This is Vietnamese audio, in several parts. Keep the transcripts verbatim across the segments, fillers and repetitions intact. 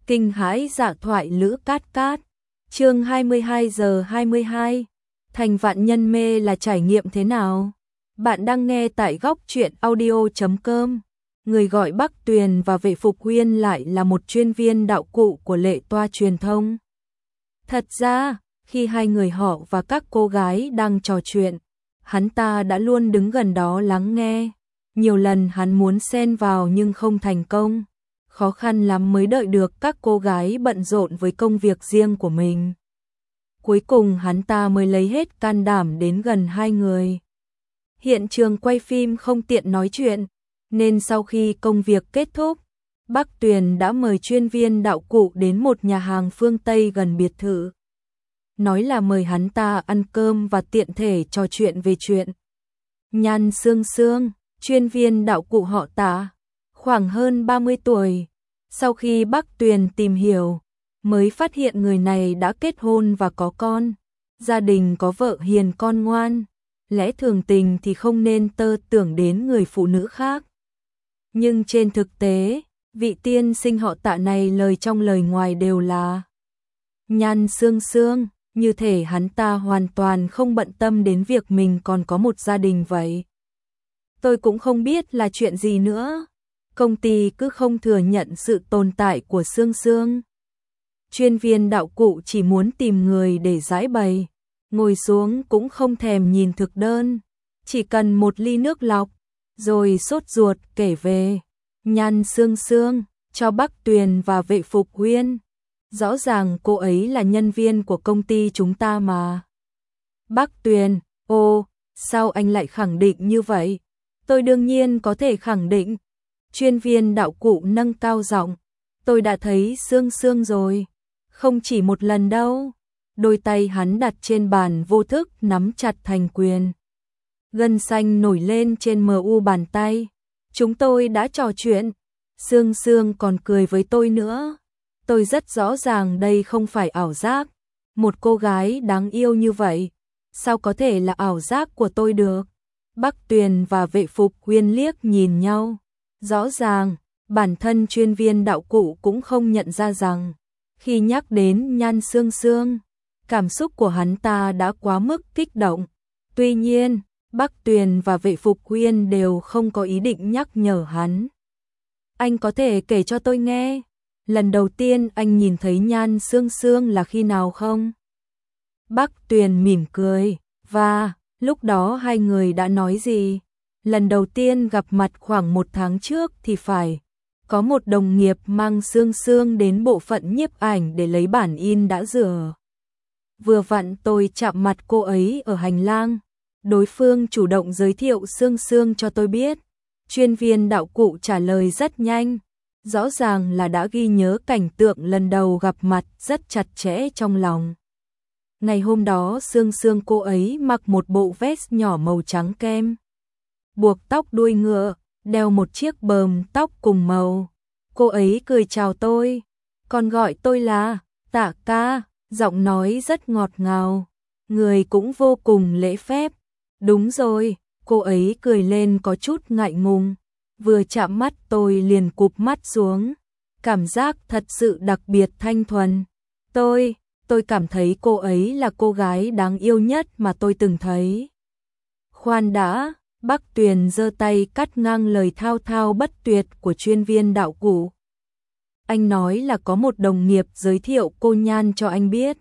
Kinh hãi dạ thoại Lữ Cát Cát. Chương hai mươi hai giờ hai mươi hai. Thành vạn nhân mê là trải nghiệm thế nào? Bạn đang nghe tại góc truyện audio chấm com. Người gọi Bắc Tuyền và Vệ Phục Huyên lại là một chuyên viên đạo cụ của Lệ Toa truyền thông. Thật ra, khi hai người họ và các cô gái đang trò chuyện, hắn ta đã luôn đứng gần đó lắng nghe. Nhiều lần hắn muốn xen vào nhưng không thành công. Khó khăn lắm mới đợi được các cô gái bận rộn với công việc riêng của mình. Cuối cùng hắn ta mới lấy hết can đảm đến gần hai người. Hiện trường quay phim không tiện nói chuyện, nên sau khi công việc kết thúc, Bắc Tuyền đã mời chuyên viên đạo cụ đến một nhà hàng phương Tây gần biệt thự. Nói là mời hắn ta ăn cơm và tiện thể trò chuyện về chuyện. Nhan Sương Sương, chuyên viên đạo cụ họ Tạ, khoảng hơn ba mươi tuổi. Sau khi Bắc Tuyền tìm hiểu, mới phát hiện người này đã kết hôn và có con. Gia đình có vợ hiền con ngoan. Lẽ thường tình thì không nên tơ tưởng đến người phụ nữ khác. Nhưng trên thực tế, vị tiên sinh họ Tạ này lời trong lời ngoài đều là Nhan Sương Sương, như thể hắn ta hoàn toàn không bận tâm đến việc mình còn có một gia đình vậy. Tôi cũng không biết là chuyện gì nữa. Công ty cứ không thừa nhận sự tồn tại của Sương Sương. Chuyên viên đạo cụ chỉ muốn tìm người để giải bày, ngồi xuống cũng không thèm nhìn thực đơn, chỉ cần một ly nước lọc, rồi sốt ruột kể về Nhan Sương Sương cho Bắc Tuyền và Vệ Phục Huyên. Rõ ràng cô ấy là nhân viên của công ty chúng ta mà. Bắc Tuyền, ô, sao anh lại khẳng định như vậy? Tôi đương nhiên có thể khẳng định. Chuyên viên đạo cụ nâng cao giọng, tôi đã thấy Sương Sương rồi, không chỉ một lần đâu. Đôi tay hắn đặt trên bàn vô thức nắm chặt thành quyền. Gân xanh nổi lên trên mờ u bàn tay. Chúng tôi đã trò chuyện, Sương Sương còn cười với tôi nữa. Tôi rất rõ ràng đây không phải ảo giác. Một cô gái đáng yêu như vậy, sao có thể là ảo giác của tôi được? Bắc Tuyền và Vệ Phục Huyên liếc nhìn nhau. Rõ ràng, bản thân chuyên viên đạo cụ cũng không nhận ra rằng, khi nhắc đến Nhan Sương Sương, cảm xúc của hắn ta đã quá mức kích động. Tuy nhiên, Bắc Tuyền và Vệ Phục Huyên đều không có ý định nhắc nhở hắn. Anh có thể kể cho tôi nghe, lần đầu tiên anh nhìn thấy Nhan Sương Sương là khi nào không? Bắc Tuyền mỉm cười, và lúc đó hai người đã nói gì? Lần đầu tiên gặp mặt khoảng một tháng trước thì phải. Có một đồng nghiệp mang Sương Sương đến bộ phận nhiếp ảnh để lấy bản in đã rửa. Vừa vặn tôi chạm mặt cô ấy ở hành lang. Đối phương chủ động giới thiệu Sương Sương cho tôi biết. Chuyên viên đạo cụ trả lời rất nhanh. Rõ ràng là đã ghi nhớ cảnh tượng lần đầu gặp mặt rất chặt chẽ trong lòng. Ngày hôm đó Sương Sương cô ấy mặc một bộ vest nhỏ màu trắng kem, buộc tóc đuôi ngựa, đeo một chiếc bờm tóc cùng màu. Cô ấy cười chào tôi, còn gọi tôi là Tạ ca, giọng nói rất ngọt ngào, người cũng vô cùng lễ phép. Đúng rồi, cô ấy cười lên có chút ngại ngùng, vừa chạm mắt tôi liền cụp mắt xuống. Cảm giác thật sự đặc biệt thanh thuần. Tôi, tôi cảm thấy cô ấy là cô gái đáng yêu nhất mà tôi từng thấy. Khoan đã. Bắc Tuyền giơ tay cắt ngang lời thao thao bất tuyệt của chuyên viên đạo cụ. Anh nói là có một đồng nghiệp giới thiệu cô Nhan cho anh biết.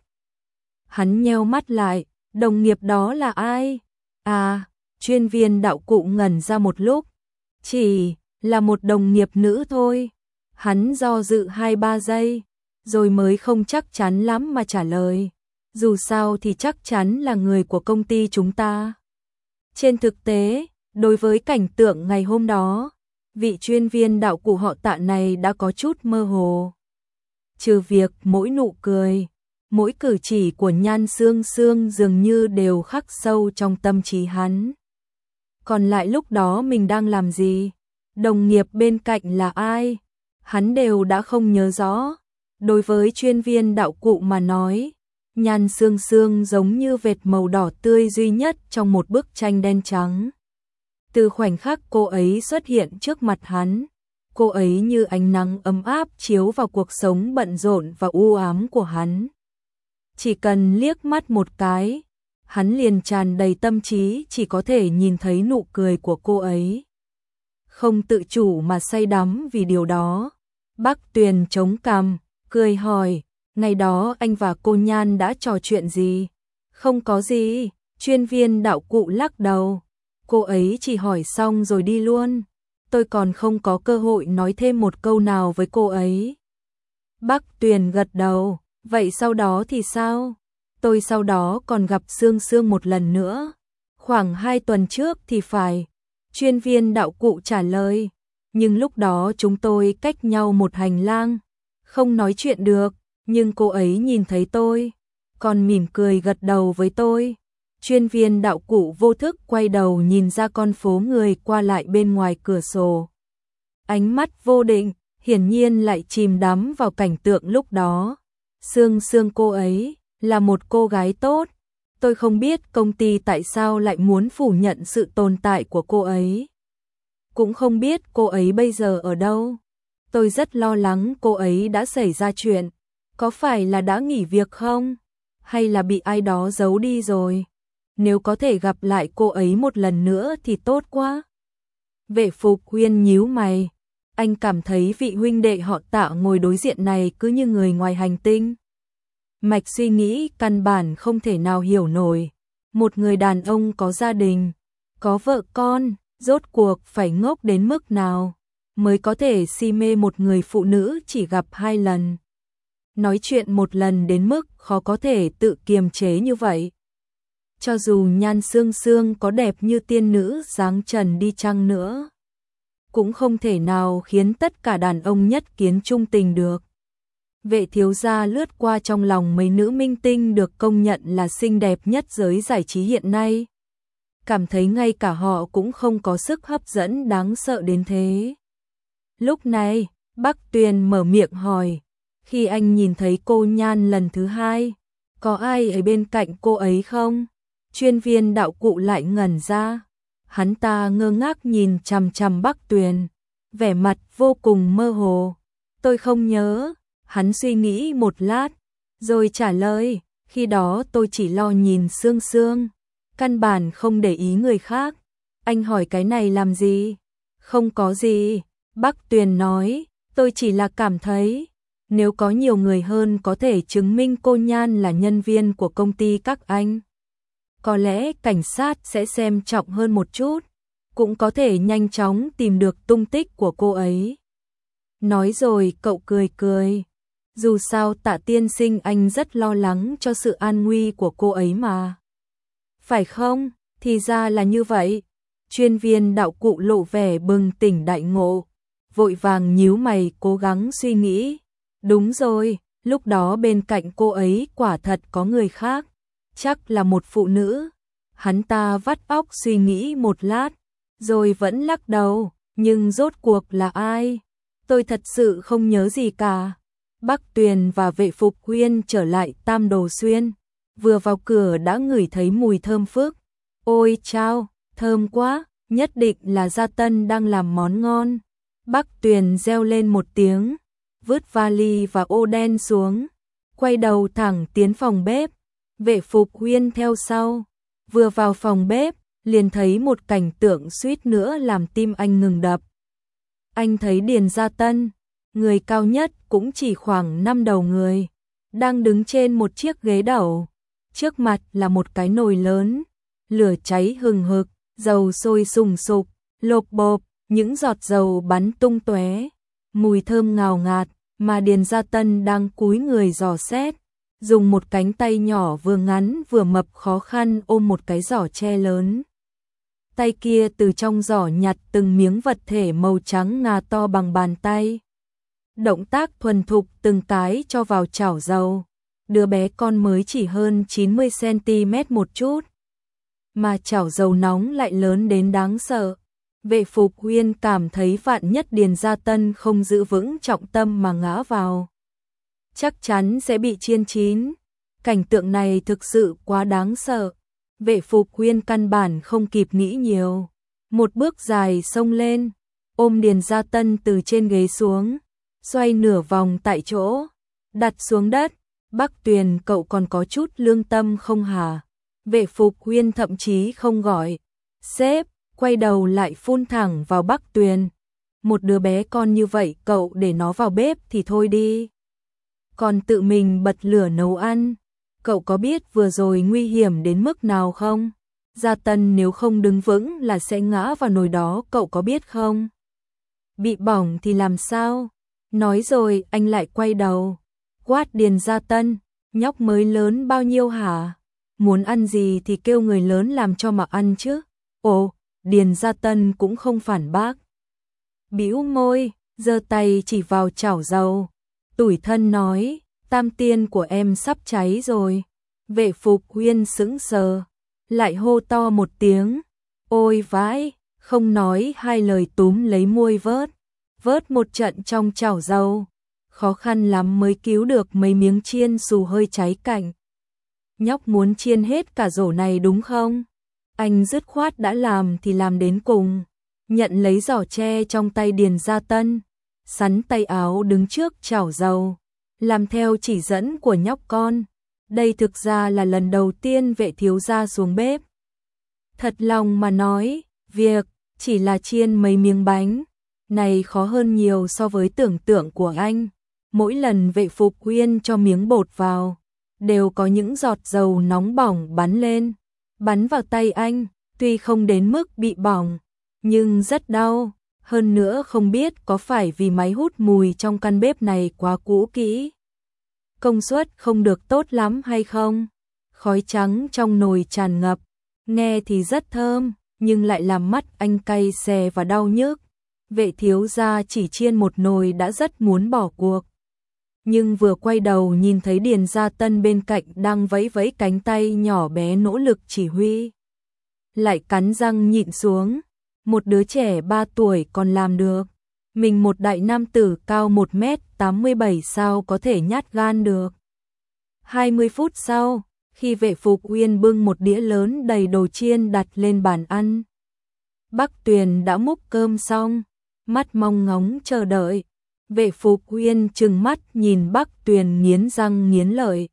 Hắn nheo mắt lại, đồng nghiệp đó là ai? À, chuyên viên đạo cụ ngẩn ra một lúc. Chỉ là một đồng nghiệp nữ thôi. Hắn do dự hai ba giây, rồi mới không chắc chắn lắm mà trả lời. Dù sao thì chắc chắn là người của công ty chúng ta. Trên thực tế, đối với cảnh tượng ngày hôm đó, vị chuyên viên đạo cụ họ Tạ này đã có chút mơ hồ. Trừ việc mỗi nụ cười, mỗi cử chỉ của Nhan Sương Sương dường như đều khắc sâu trong tâm trí hắn. Còn lại lúc đó mình đang làm gì? Đồng nghiệp bên cạnh là ai? Hắn đều đã không nhớ rõ. Đối với chuyên viên đạo cụ mà nói, Nhan Sương Sương giống như vệt màu đỏ tươi duy nhất trong một bức tranh đen trắng. Từ khoảnh khắc cô ấy xuất hiện trước mặt hắn, cô ấy như ánh nắng ấm áp chiếu vào cuộc sống bận rộn và u ám của hắn. Chỉ cần liếc mắt một cái, hắn liền tràn đầy tâm trí chỉ có thể nhìn thấy nụ cười của cô ấy. Không tự chủ mà say đắm vì điều đó. Bắc Tuyền chống cằm, cười hỏi, ngày đó anh và cô Nhan đã trò chuyện gì? Không có gì, chuyên viên đạo cụ lắc đầu. Cô ấy chỉ hỏi xong rồi đi luôn. Tôi còn không có cơ hội nói thêm một câu nào với cô ấy. Bắc Tuyền gật đầu, vậy sau đó thì sao? Tôi sau đó còn gặp Sương Sương một lần nữa. Khoảng hai tuần trước thì phải. Chuyên viên đạo cụ trả lời. Nhưng lúc đó chúng tôi cách nhau một hành lang. Không nói chuyện được, nhưng cô ấy nhìn thấy tôi. Còn mỉm cười gật đầu với tôi. Chuyên viên đạo cụ vô thức quay đầu nhìn ra con phố người qua lại bên ngoài cửa sổ. Ánh mắt vô định, hiển nhiên lại chìm đắm vào cảnh tượng lúc đó. Sương Sương cô ấy là một cô gái tốt. Tôi không biết công ty tại sao lại muốn phủ nhận sự tồn tại của cô ấy. Cũng không biết cô ấy bây giờ ở đâu. Tôi rất lo lắng cô ấy đã xảy ra chuyện. Có phải là đã nghỉ việc không? Hay là bị ai đó giấu đi rồi? Nếu có thể gặp lại cô ấy một lần nữa thì tốt quá. Vệ Phục Huyên nhíu mày. Anh cảm thấy vị huynh đệ họ Tạ ngồi đối diện này cứ như người ngoài hành tinh. Mạch suy nghĩ căn bản không thể nào hiểu nổi. Một người đàn ông có gia đình, có vợ con, rốt cuộc phải ngốc đến mức nào mới có thể si mê một người phụ nữ chỉ gặp hai lần. Nói chuyện một lần đến mức khó có thể tự kiềm chế như vậy. Cho dù Nhan Sương Sương có đẹp như tiên nữ dáng trần đi chăng nữa, cũng không thể nào khiến tất cả đàn ông nhất kiến trung tình được. Vệ thiếu gia lướt qua trong lòng mấy nữ minh tinh được công nhận là xinh đẹp nhất giới giải trí hiện nay. Cảm thấy ngay cả họ cũng không có sức hấp dẫn đáng sợ đến thế. Lúc này, Bắc Tuyền mở miệng hỏi, khi anh nhìn thấy cô Nhan lần thứ hai, có ai ở bên cạnh cô ấy không? Chuyên viên đạo cụ lại ngẩn ra. Hắn ta ngơ ngác nhìn chằm chằm Bắc Tuyền, vẻ mặt vô cùng mơ hồ. Tôi không nhớ. Hắn suy nghĩ một lát, rồi trả lời, khi đó tôi chỉ lo nhìn Sương Sương, căn bản không để ý người khác. Anh hỏi cái này làm gì? Không có gì, Bắc Tuyền nói, tôi chỉ là cảm thấy, nếu có nhiều người hơn có thể chứng minh cô Nhan là nhân viên của công ty các anh. Có lẽ cảnh sát sẽ xem trọng hơn một chút, cũng có thể nhanh chóng tìm được tung tích của cô ấy. Nói rồi cậu cười cười. Dù sao Tạ tiên sinh anh rất lo lắng cho sự an nguy của cô ấy mà. Phải không? Thì ra là như vậy. Chuyên viên đạo cụ lộ vẻ bừng tỉnh đại ngộ, vội vàng nhíu mày cố gắng suy nghĩ. Đúng rồi, lúc đó bên cạnh cô ấy quả thật có người khác, chắc là một phụ nữ. Hắn ta vắt óc suy nghĩ một lát, rồi vẫn lắc đầu, nhưng rốt cuộc là ai? Tôi thật sự không nhớ gì cả. Bắc Tuyền và Vệ Phục Huyên trở lại Tam Đồ Xuyên, vừa vào cửa đã ngửi thấy mùi thơm phức. Ôi chao, thơm quá, nhất định là Gia Tân đang làm món ngon. Bắc Tuyền reo lên một tiếng, vứt vali và ô đen xuống, quay đầu thẳng tiến phòng bếp. Vệ Phục Huyên theo sau, vừa vào phòng bếp, liền thấy một cảnh tượng suýt nữa làm tim anh ngừng đập. Anh thấy Điền Gia Tân, người cao nhất cũng chỉ khoảng năm đầu người, đang đứng trên một chiếc ghế đẩu. Trước mặt là một cái nồi lớn, lửa cháy hừng hực, dầu sôi sùng sục, lộp bộp, những giọt dầu bắn tung tóe, mùi thơm ngào ngạt, mà Điền Gia Tân đang cúi người dò xét, dùng một cánh tay nhỏ vừa ngắn vừa mập khó khăn ôm một cái giỏ tre lớn. Tay kia từ trong giỏ nhặt từng miếng vật thể màu trắng ngà to bằng bàn tay. Động tác thuần thục từng cái cho vào chảo dầu. Đứa bé con mới chỉ hơn chín mươi xăng ti mét một chút, mà chảo dầu nóng lại lớn đến đáng sợ. Vệ Phục Huyên cảm thấy vạn nhất Điền Gia Tân không giữ vững trọng tâm mà ngã vào, chắc chắn sẽ bị chiên chín. Cảnh tượng này thực sự quá đáng sợ. Vệ Phục Huyên căn bản không kịp nghĩ nhiều, một bước dài xông lên, ôm Điền Gia Tân từ trên ghế xuống, xoay nửa vòng tại chỗ, đặt xuống đất. Bắc Tuyền, cậu còn có chút lương tâm không hả? Vệ Phục Huyên thậm chí không gọi sếp, quay đầu lại phun thẳng vào Bắc Tuyền. Một đứa bé con như vậy cậu để nó vào bếp thì thôi đi, còn tự mình bật lửa nấu ăn. Cậu có biết vừa rồi nguy hiểm đến mức nào không? Gia Tân nếu không đứng vững là sẽ ngã vào nồi đó, cậu có biết không? Bị bỏng thì làm sao? Nói rồi anh lại quay đầu, quát Điền Gia Tân, nhóc mới lớn bao nhiêu hả? Muốn ăn gì thì kêu người lớn làm cho mà ăn chứ. Ồ, Điền Gia Tân cũng không phản bác. Bĩu môi, giơ tay chỉ vào chảo dầu, tủi thân nói, tam tiên của em sắp cháy rồi. Vệ Phục Huyên sững sờ, lại hô to một tiếng, ôi vãi, không nói hai lời túm lấy muôi vớt, vớt một trận trong chảo dầu, khó khăn lắm mới cứu được mấy miếng chiên xù hơi cháy cạnh. Nhóc muốn chiên hết cả rổ này đúng không? Anh dứt khoát đã làm thì làm đến cùng, nhận lấy giỏ tre trong tay Điền Gia Tân, sắn tay áo đứng trước chảo dầu, làm theo chỉ dẫn của nhóc con. Đây thực ra là lần đầu tiên Vệ thiếu gia xuống bếp. Thật lòng mà nói, việc chỉ là chiên mấy miếng bánh này khó hơn nhiều so với tưởng tượng của anh. Mỗi lần Vệ Phục Huyên cho miếng bột vào, đều có những giọt dầu nóng bỏng bắn lên, bắn vào tay anh, tuy không đến mức bị bỏng, nhưng rất đau. Hơn nữa không biết có phải vì máy hút mùi trong căn bếp này quá cũ kỹ, công suất không được tốt lắm hay không. Khói trắng trong nồi tràn ngập, nghe thì rất thơm, nhưng lại làm mắt anh cay xè và đau nhức. Vệ thiếu gia chỉ chiên một nồi đã rất muốn bỏ cuộc. Nhưng vừa quay đầu nhìn thấy Điền Gia Tân bên cạnh đang vẫy vẫy cánh tay nhỏ bé nỗ lực chỉ huy, lại cắn răng nhịn xuống. Một đứa trẻ ba tuổi còn làm được, mình một đại nam tử cao một mét tám mươi bảy sao có thể nhát gan được. hai mươi phút sau, khi Vệ Phục Uyên bưng một đĩa lớn đầy đồ chiên đặt lên bàn ăn, Bắc Tuyền đã múc cơm xong, mắt mong ngóng chờ đợi. Vệ Phục Uyên trừng mắt nhìn Bắc Tuyền nghiến răng nghiến lợi.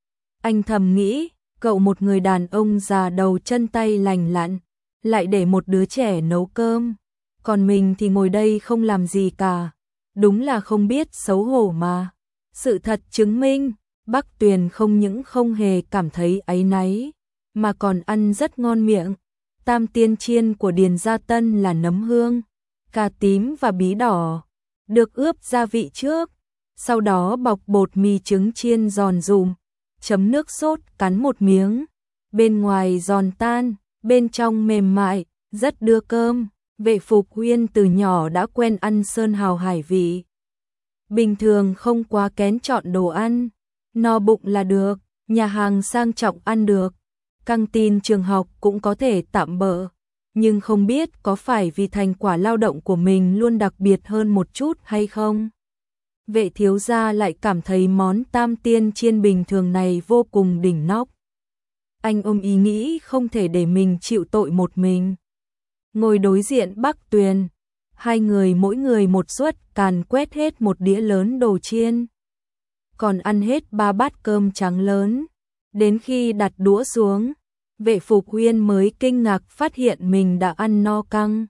Anh thầm nghĩ, cậu một người đàn ông già đầu chân tay lành lặn, lại để một đứa trẻ nấu cơm, còn mình thì ngồi đây không làm gì cả. Đúng là không biết xấu hổ mà. Sự thật chứng minh, Bắc Tuyền không những không hề cảm thấy áy náy, mà còn ăn rất ngon miệng. Tam tiên chiên của Điền Gia Tân là nấm hương, cà tím và bí đỏ, được ướp gia vị trước, sau đó bọc bột mì trứng chiên giòn giùm, chấm nước sốt cắn một miếng, bên ngoài giòn tan, bên trong mềm mại, rất đưa cơm. Vệ Phục Uyên từ nhỏ đã quen ăn sơn hào hải vị, bình thường không quá kén chọn đồ ăn, no bụng là được, nhà hàng sang trọng ăn được, căng tin trường học cũng có thể tạm bợ, nhưng không biết có phải vì thành quả lao động của mình luôn đặc biệt hơn một chút hay không. Vệ thiếu gia lại cảm thấy món tam tiên chiên bình thường này vô cùng đỉnh nóc. Anh ôm ý nghĩ không thể để mình chịu tội một mình. Ngồi đối diện Bắc Tuyền, hai người mỗi người một suất càn quét hết một đĩa lớn đồ chiên, còn ăn hết ba bát cơm trắng lớn. Đến khi đặt đũa xuống, Vệ Phục Uyên mới kinh ngạc phát hiện mình đã ăn no căng.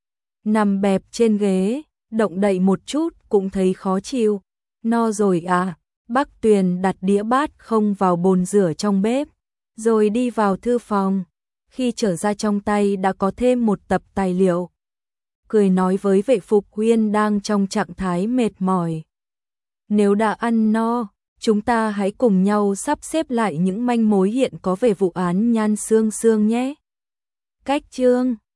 Nằm bẹp trên ghế, động đậy một chút cũng thấy khó chịu. No rồi à? Bắc Tuyền đặt đĩa bát không vào bồn rửa trong bếp, rồi đi vào thư phòng. Khi trở ra trong tay đã có thêm một tập tài liệu. Cười nói với Vệ Phục Uyên đang trong trạng thái mệt mỏi. Nếu đã ăn no, chúng ta hãy cùng nhau sắp xếp lại những manh mối hiện có về vụ án Nhan Sương Sương nhé. Cách chương